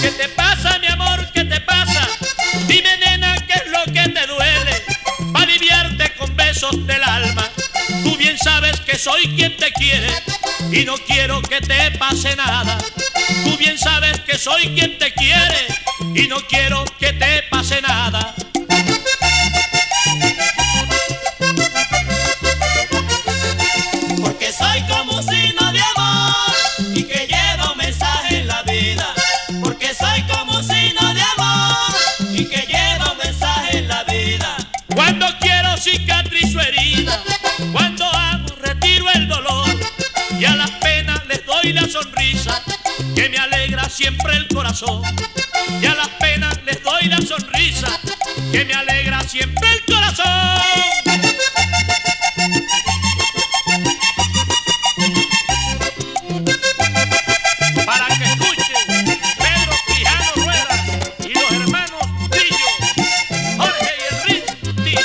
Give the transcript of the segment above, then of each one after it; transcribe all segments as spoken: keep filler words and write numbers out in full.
¿Qué te pasa, mi amor? ¿Qué te pasa? Dime, nena, ¿qué es lo que te duele? Pa' aliviarte con besos del alma. Tú bien sabes que soy quien te quiere y no quiero que te pase nada. Tú bien sabes que soy quien te quiere y no quiero que te pase nada. Porque soy como un signo de amor y que lleva un mensaje en la vida. Porque soy como un signo de amor y que lleva un mensaje en la vida. Cuando quiero cicatrizo herida, cuando amo retiro el dolor y a las penas les doy la sonrisa que me alegra siempre el corazón. Y a las penas les doy la sonrisa que me alegra siempre el corazón. Para que escuchen Pedro Quijano Rueda y los hermanos Trillo, Jorge y Enrique.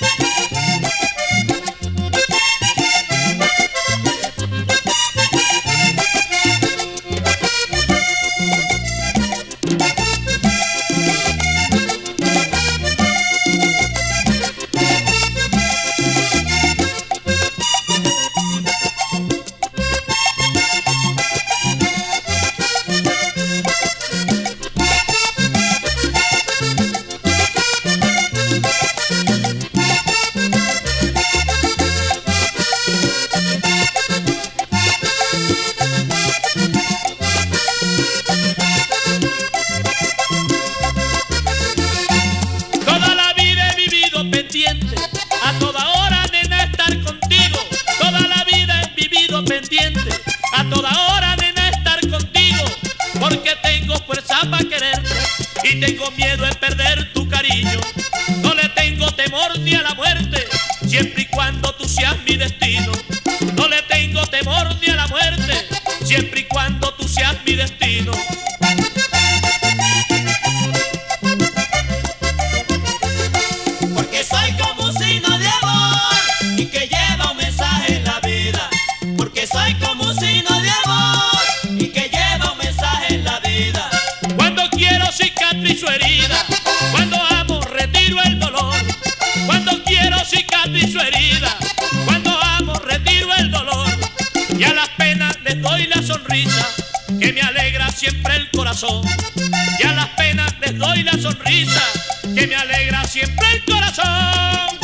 A toda hora, nena, estar contigo. Toda la vida he vivido pendiente. A toda hora, nena, estar contigo. Porque tengo fuerza para quererte y tengo miedo de perder tu cariño. No le tengo temor ni a la muerte, siempre y cuando tú seas mi destino. No le tengo temor ni a la muerte, siempre y cuando tú seas mi destino. Porque soy como un signo de amor y que lleva un mensaje en la vida. Porque soy como un signo de amor y que lleva un mensaje en la vida. Cuando quiero cicatrizo herida, cuando amo retiro el dolor. Cuando quiero cicatrizo herida, cuando amo retiro el dolor. Y a las penas les doy la sonrisa que me alegra siempre el corazón. Y a las penas les doy la sonrisa que me alegra siempre el corazón.